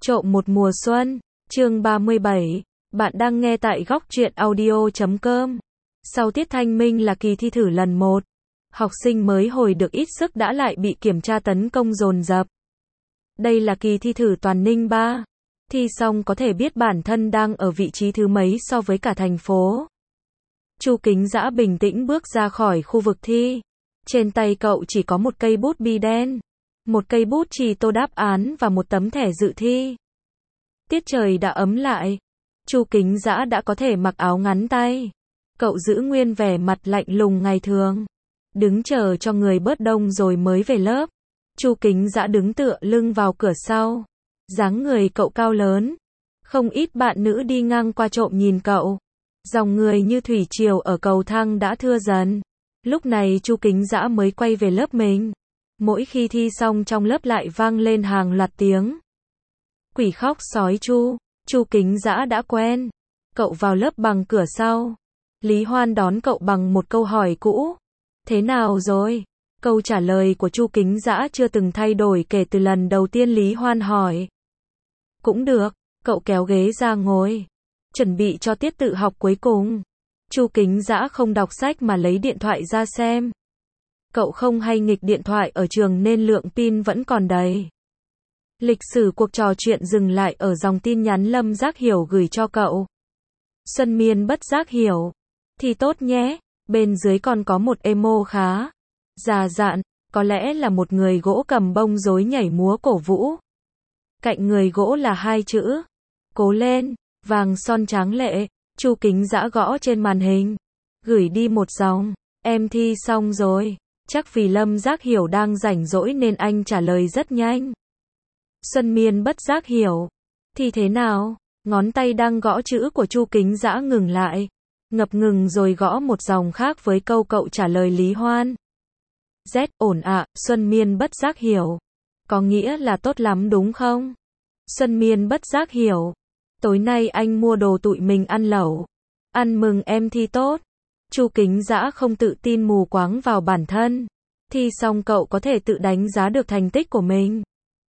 Trộm một mùa xuân, chương 37, bạn đang nghe tại góc truyện audio.com. Sau tiết thanh minh là kỳ thi thử lần 1. Học sinh mới hồi được ít sức đã lại bị kiểm tra tấn công dồn dập. Đây là kỳ thi thử toàn Ninh 3. Thi xong có thể biết bản thân đang ở vị trí thứ mấy so với cả thành phố. Chu Kính Dã bình tĩnh bước ra khỏi khu vực thi. Trên tay cậu chỉ có một cây bút bi đen, một cây bút chì tô đáp án và một tấm thẻ dự thi. Tiết trời đã ấm lại. Chu Kính Dã đã có thể mặc áo ngắn tay. Cậu giữ nguyên vẻ mặt lạnh lùng ngày thường. Đứng chờ cho người bớt đông rồi mới về lớp. Chu Kính Dã đứng tựa lưng vào cửa sau. Dáng người cậu cao lớn. Không ít bạn nữ đi ngang qua trộm nhìn cậu. Dòng người như thủy triều ở cầu thang đã thưa dần. Lúc này Chu Kính Dã mới quay về lớp mình. Mỗi khi thi xong trong lớp lại vang lên hàng loạt tiếng. Quỷ khóc sói chu. Chu Kính Dã đã quen. Cậu vào lớp bằng cửa sau. Lý Hoan đón cậu bằng một câu hỏi cũ. Thế nào rồi? Câu trả lời của Chu Kính Dã chưa từng thay đổi kể từ lần đầu tiên Lý Hoan hỏi. Cũng được, cậu kéo ghế ra ngồi. Chuẩn bị cho tiết tự học cuối cùng. Chu Kính Dã không đọc sách mà lấy điện thoại ra xem. Cậu không hay nghịch điện thoại ở trường nên lượng pin vẫn còn đầy. Lịch sử cuộc trò chuyện dừng lại ở dòng tin nhắn Lâm Giác Hiểu gửi cho cậu. Xuân Miên bất giác hiểu. Thì tốt nhé. Bên dưới còn có một emo khá già dặn, có lẽ là một người gỗ cầm bông rối nhảy múa cổ vũ. Cạnh người gỗ là hai chữ. Cố lên, vàng son tráng lệ. Chu Kính Dã gõ trên màn hình. Gửi đi một dòng. Em thi xong rồi. Chắc vì Lâm Giác Hiểu đang rảnh rỗi nên anh trả lời rất nhanh. Xuân Miên bất giác hiểu. Thì thế nào? Ngón tay đang gõ chữ của Chu Kính Dã ngừng lại. Ngập ngừng rồi gõ một dòng khác với câu cậu trả lời Lý Hoan. Z ổn ạ, Xuân Miên bất giác hiểu. Có nghĩa là tốt lắm đúng không? Xuân Miên bất giác hiểu. Tối nay anh mua đồ tụi mình ăn lẩu. Ăn mừng em thi tốt. Chu Kính Dã không tự tin mù quáng vào bản thân. Thi xong cậu có thể tự đánh giá được thành tích của mình.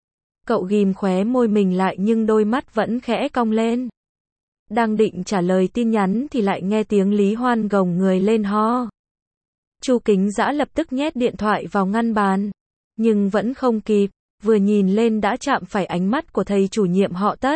Cậu ghim khóe môi mình lại nhưng đôi mắt vẫn khẽ cong lên. Đang định trả lời tin nhắn thì lại nghe tiếng Lý Hoan gồng người lên ho. Chu Kính Dã lập tức nhét điện thoại vào ngăn bàn. Nhưng vẫn không kịp, vừa nhìn lên đã chạm phải ánh mắt của thầy chủ nhiệm họ Tất.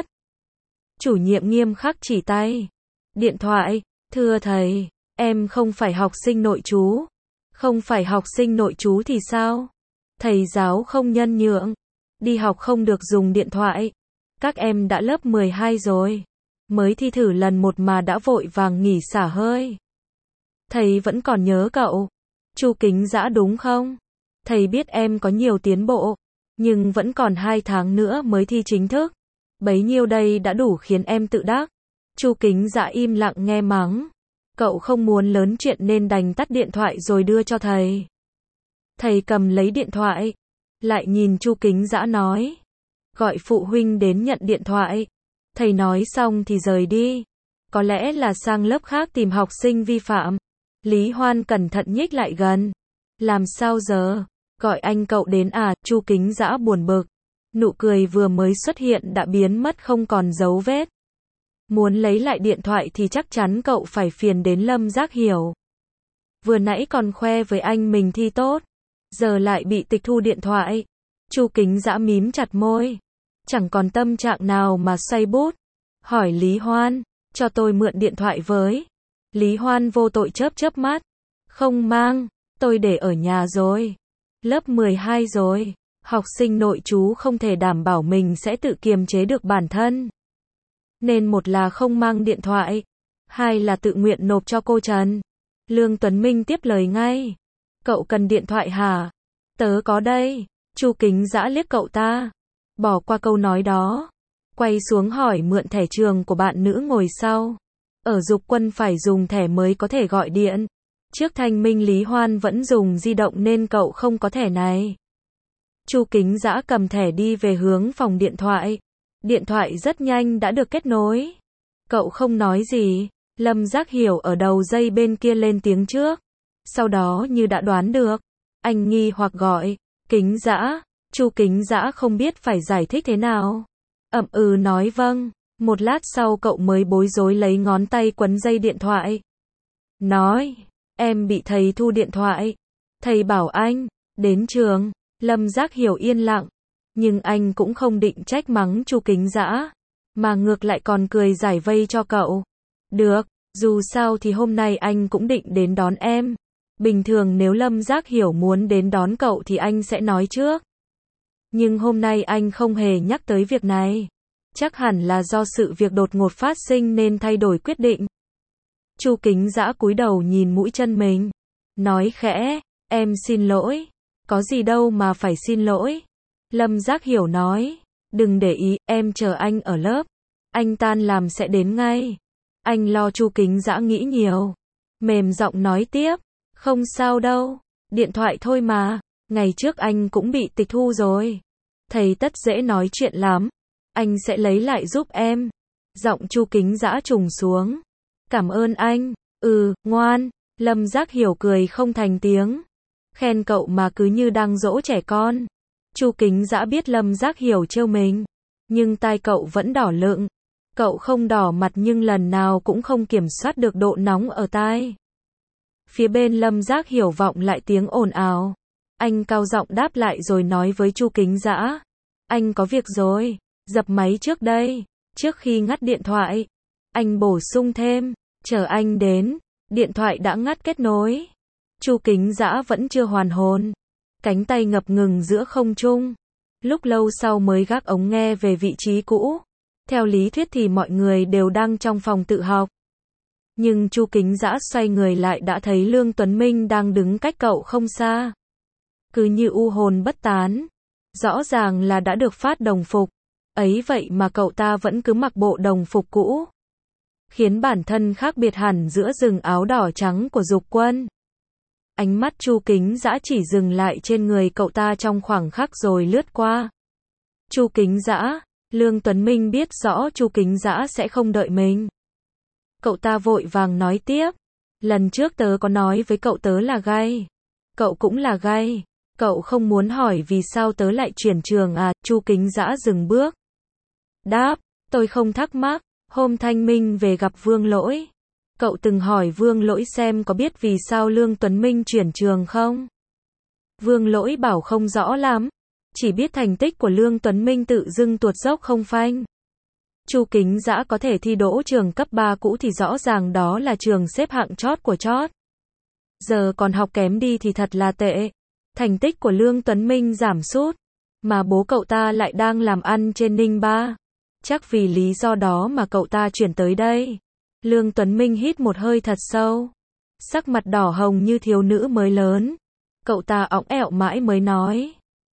Chủ nhiệm nghiêm khắc chỉ tay. Điện thoại, thưa thầy, em không phải học sinh nội trú. Không phải học sinh nội trú thì sao? Thầy giáo không nhân nhượng. Đi học không được dùng điện thoại. Các em đã lớp 12 rồi. Mới thi thử lần 1 mà đã vội vàng nghỉ xả hơi. Thầy vẫn còn nhớ cậu. Chu Kính Dã đúng không? Thầy biết em có nhiều tiến bộ. Nhưng vẫn còn 2 tháng nữa mới thi chính thức. Bấy nhiêu đây đã đủ khiến em tự đắc. Chu Kính Dã im lặng nghe mắng. Cậu không muốn lớn chuyện nên đành tắt điện thoại rồi đưa cho thầy. Thầy cầm lấy điện thoại. Lại nhìn Chu Kính Dã nói. Gọi phụ huynh đến nhận điện thoại. Thầy nói xong thì rời đi. Có lẽ là sang lớp khác tìm học sinh vi phạm. Lý Hoan cẩn thận nhích lại gần. Làm sao giờ? Gọi anh cậu đến à? Chu Kính Dã buồn bực. Nụ cười vừa mới xuất hiện đã biến mất không còn dấu vết. Muốn lấy lại điện thoại thì chắc chắn cậu phải phiền đến Lâm Giác Hiểu. Vừa nãy còn khoe với anh mình thi tốt. Giờ lại bị tịch thu điện thoại. Chu Kính Dã mím chặt môi. Chẳng còn tâm trạng nào mà xoay bút. Hỏi Lý Hoan, cho tôi mượn điện thoại với. Lý Hoan vô tội chớp chớp mắt. Không mang, tôi để ở nhà rồi. Lớp 12 rồi. Học sinh nội trú không thể đảm bảo mình sẽ tự kiềm chế được bản thân. Nên một là không mang điện thoại. Hai là tự nguyện nộp cho cô Trần. Lương Tuấn Minh tiếp lời ngay. Cậu cần điện thoại hả? Tớ có đây. Chu Kính Dã liếc cậu ta. Bỏ qua câu nói đó. Quay xuống hỏi mượn thẻ trường của bạn nữ ngồi sau. Ở Dục Quân phải dùng thẻ mới có thể gọi điện. Trước thanh minh Lý Hoan vẫn dùng di động nên cậu không có thẻ này. Chu Kính Dã cầm thẻ đi về hướng phòng điện thoại. Điện thoại rất nhanh đã được kết nối. Cậu không nói gì. Lâm Giác Hiểu ở đầu dây bên kia lên tiếng trước. Sau đó như đã đoán được. Anh nghi hoặc gọi. Kính Dã. Chu Kính Dã không biết phải giải thích thế nào. nói vâng. Một lát sau cậu mới bối rối lấy ngón tay quấn dây điện thoại. Nói, em bị thầy thu điện thoại. Thầy bảo anh, đến trường. Lâm Giác Hiểu yên lặng. Nhưng anh cũng không định trách mắng Chu Kính Dã, mà ngược lại còn cười giải vây cho cậu. Được, dù sao thì hôm nay anh cũng định đến đón em. Bình thường nếu Lâm Giác Hiểu muốn đến đón cậu thì anh sẽ nói trước. Nhưng hôm nay anh không hề nhắc tới việc này. Chắc hẳn là do sự việc đột ngột phát sinh nên thay đổi quyết định. Chu Kính Dã cúi đầu nhìn mũi chân mình. Nói khẽ, em xin lỗi. Có gì đâu mà phải xin lỗi. Lâm Giác Hiểu nói, đừng để ý, em chờ anh ở lớp. Anh tan làm sẽ đến ngay. Anh lo. Chu Kính Dã nghĩ nhiều. Mềm giọng nói tiếp, không sao đâu. Điện thoại thôi mà. Ngày trước anh cũng bị tịch thu rồi. Thầy tất dễ nói chuyện lắm. Anh sẽ lấy lại giúp em. Giọng Chu Kính Dã trùng xuống. Cảm ơn anh. Ngoan. Lâm Giác Hiểu cười không thành tiếng. Khen cậu mà cứ như đang dỗ trẻ con. Chu Kính Dã biết Lâm Giác Hiểu trêu mình. Nhưng tai cậu vẫn đỏ lựng. Cậu không đỏ mặt nhưng lần nào cũng không kiểm soát được độ nóng ở tai. Phía bên Lâm Giác Hiểu vọng lại tiếng ồn ào. Anh cao giọng đáp lại rồi nói với Chu Kính Dã. Anh có việc rồi. Dập máy trước đây. Trước khi ngắt điện thoại. Anh bổ sung thêm. Chờ anh đến. Điện thoại đã ngắt kết nối. Chu Kính Dã vẫn chưa hoàn hồn. Cánh tay ngập ngừng giữa không trung. Lúc lâu sau mới gác ống nghe về vị trí cũ. Theo lý thuyết thì mọi người đều đang trong phòng tự học. Nhưng Chu Kính Dã xoay người lại đã thấy Lương Tuấn Minh đang đứng cách cậu không xa. Cứ như u hồn bất tán. Rõ ràng là đã được phát đồng phục. Ấy vậy mà cậu ta vẫn cứ mặc bộ đồng phục cũ. Khiến bản thân khác biệt hẳn giữa rừng áo đỏ trắng của Dục Quân. Ánh mắt Chu Kính Dã chỉ dừng lại trên người cậu ta trong khoảng khắc rồi lướt qua. Chu Kính Dã. Lương Tuấn Minh biết rõ Chu Kính Dã sẽ không đợi mình. Cậu ta vội vàng nói tiếp. Lần trước tớ có nói với cậu tớ là gay. Cậu cũng là gay. Cậu không muốn hỏi vì sao tớ lại chuyển trường à? Chu Kính Dã dừng bước. Đáp, tôi không thắc mắc. Hôm Thanh Minh về gặp Vương Lỗi. Cậu từng hỏi Vương Lỗi xem có biết vì sao Lương Tuấn Minh chuyển trường không? Vương Lỗi bảo không rõ lắm. Chỉ biết thành tích của Lương Tuấn Minh tự dưng tuột dốc không phanh. Chu Kính Dã có thể thi đỗ trường cấp 3 cũ thì rõ ràng đó là trường xếp hạng chót của chót. Giờ còn học kém đi thì thật là tệ. Thành tích của Lương Tuấn Minh giảm sút. Mà bố cậu ta lại đang làm ăn trên Ninh Ba. Chắc vì lý do đó mà cậu ta chuyển tới đây. Lương Tuấn Minh hít một hơi thật sâu. Sắc mặt đỏ hồng như thiếu nữ mới lớn. Cậu ta õng ẹo mãi mới nói.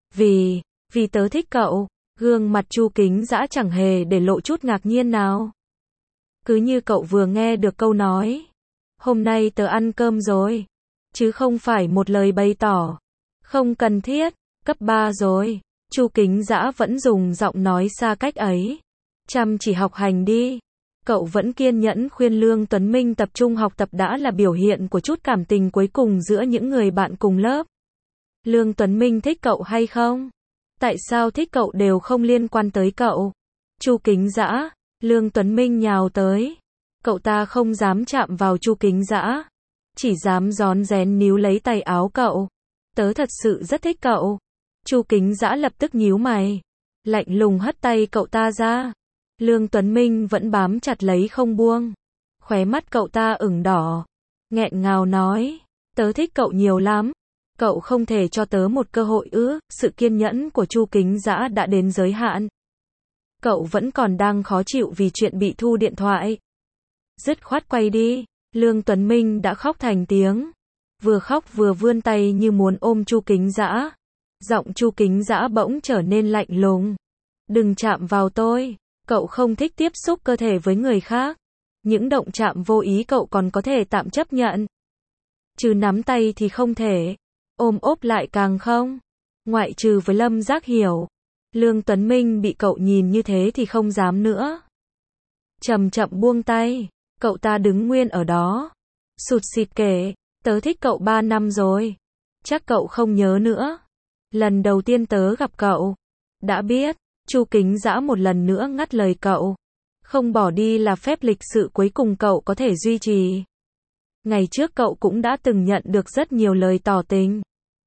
Vì tớ thích cậu. Gương mặt Chu Kính Dã chẳng hề để lộ chút ngạc nhiên nào. Cứ như cậu vừa nghe được câu nói. Hôm nay tớ ăn cơm rồi. Chứ không phải một lời bày tỏ. Không cần thiết. Cấp 3 rồi. Chu Kính Dã vẫn dùng giọng nói xa cách ấy. Chăm chỉ học hành đi. Cậu vẫn kiên nhẫn khuyên Lương Tuấn Minh tập trung học tập đã là biểu hiện của chút cảm tình cuối cùng giữa những người bạn cùng lớp. Lương Tuấn Minh thích cậu hay không? Tại sao thích cậu đều không liên quan tới cậu? Chu Kính Dã. Lương Tuấn Minh nhào tới. Cậu ta không dám chạm vào Chu Kính Dã. Chỉ dám rón rén níu lấy tay áo cậu. Tớ thật sự rất thích cậu. Chu Kính Dã lập tức nhíu mày. Lạnh lùng hất tay cậu ta ra. Lương Tuấn Minh vẫn bám chặt lấy không buông. Khóe mắt cậu ta ửng đỏ. Nghẹn ngào nói. Tớ thích cậu nhiều lắm. Cậu không thể cho tớ một cơ hội ư? Sự kiên nhẫn của Chu Kính Dã đã đến giới hạn. Cậu vẫn còn đang khó chịu vì chuyện bị thu điện thoại. Dứt khoát quay đi. Lương Tuấn Minh đã khóc thành tiếng. Vừa khóc vừa vươn tay như muốn ôm Chu Kính Dã. Giọng Chu Kính Dã bỗng trở nên lạnh lùng. Đừng chạm vào tôi. Cậu không thích tiếp xúc cơ thể với người khác. Những động chạm vô ý cậu còn có thể tạm chấp nhận. Chứ nắm tay thì không thể. Ôm ốp lại càng không. Ngoại trừ với Lâm Giác Hiểu. Lương Tuấn Minh bị cậu nhìn như thế thì không dám nữa. Chậm chậm buông tay. Cậu ta đứng nguyên ở đó. Sụt sịt kể. Tớ thích cậu 3 năm rồi. Chắc cậu không nhớ nữa. Lần đầu tiên tớ gặp cậu. Đã biết. Chu Kính Dã một lần nữa ngắt lời cậu. Không bỏ đi là phép lịch sự cuối cùng cậu có thể duy trì. Ngày trước cậu cũng đã từng nhận được rất nhiều lời tỏ tình.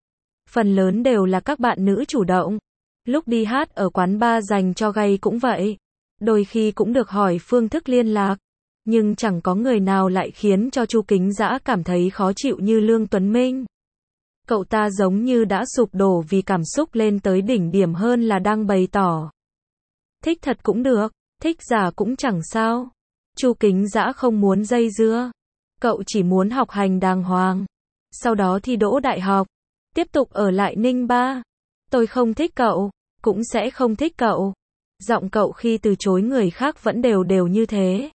Phần lớn đều là các bạn nữ chủ động. Lúc đi hát ở quán bar dành cho gay cũng vậy. Đôi khi cũng được hỏi phương thức liên lạc. Nhưng chẳng có người nào lại khiến cho Chu Kính Dã cảm thấy khó chịu như Lương Tuấn Minh. Cậu ta giống như đã sụp đổ vì cảm xúc lên tới đỉnh điểm hơn là đang bày tỏ. Thích thật cũng được, thích giả cũng chẳng sao. Chu Kính Dã không muốn dây dưa. Cậu chỉ muốn học hành đàng hoàng. Sau đó thi đỗ đại học. Tiếp tục ở lại Ninh Ba. Tôi không thích cậu, cũng sẽ không thích cậu. Giọng cậu khi từ chối người khác vẫn đều đều như thế.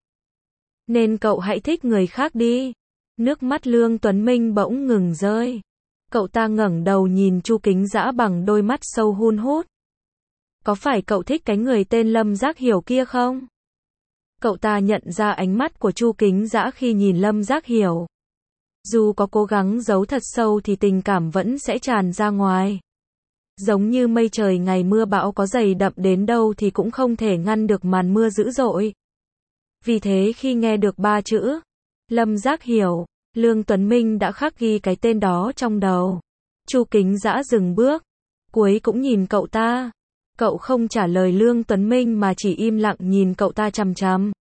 Nên cậu hãy thích người khác đi. Nước mắt Lương Tuấn Minh bỗng ngừng rơi. Cậu ta ngẩng đầu nhìn Chu Kính Dã bằng đôi mắt sâu hun hút. Có phải cậu thích cái người tên Lâm Giác Hiểu kia không? Cậu ta nhận ra ánh mắt của Chu Kính Dã khi nhìn Lâm Giác Hiểu. Dù có cố gắng giấu thật sâu thì tình cảm vẫn sẽ tràn ra ngoài. Giống như mây trời ngày mưa bão có dày đậm đến đâu thì cũng không thể ngăn được màn mưa dữ dội. Vì thế khi nghe được 3 chữ Lâm Giác Hiểu, Lương Tuấn Minh đã khắc ghi cái tên đó trong đầu. Chu Kính Dã dừng bước, cuối cũng nhìn cậu ta. Cậu không trả lời Lương Tuấn Minh mà chỉ im lặng nhìn cậu ta chằm chằm.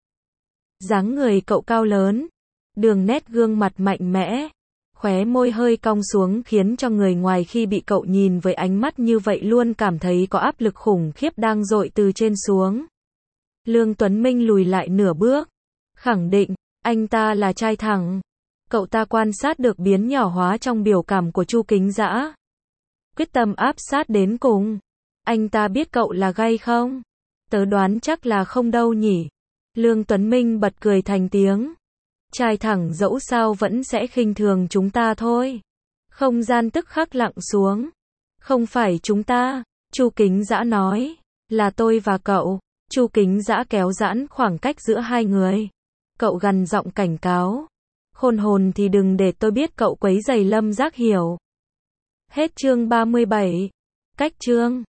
Dáng người cậu cao lớn, đường nét gương mặt mạnh mẽ, khóe môi hơi cong xuống khiến cho người ngoài khi bị cậu nhìn với ánh mắt như vậy luôn cảm thấy có áp lực khủng khiếp đang dội từ trên xuống. Lương Tuấn Minh lùi lại nửa bước, khẳng định, anh ta là trai thẳng. Cậu ta quan sát được biến nhỏ hóa trong biểu cảm của Chu Kính Dã. Quyết tâm áp sát đến cùng. Anh ta biết cậu là gay không? Tớ đoán chắc là không đâu nhỉ. Lương Tuấn Minh bật cười thành tiếng. Trai thẳng dẫu sao vẫn sẽ khinh thường chúng ta thôi. Không gian tức khắc lặng xuống. Không phải chúng ta, Chu Kính Dã nói, là tôi và cậu. Chu Kính Dã kéo giãn khoảng cách giữa hai người. Cậu gằn giọng cảnh cáo. Khôn hồn thì đừng để tôi biết cậu quấy rầy Lâm Giác Hiểu. Hết chương 37. Cách chương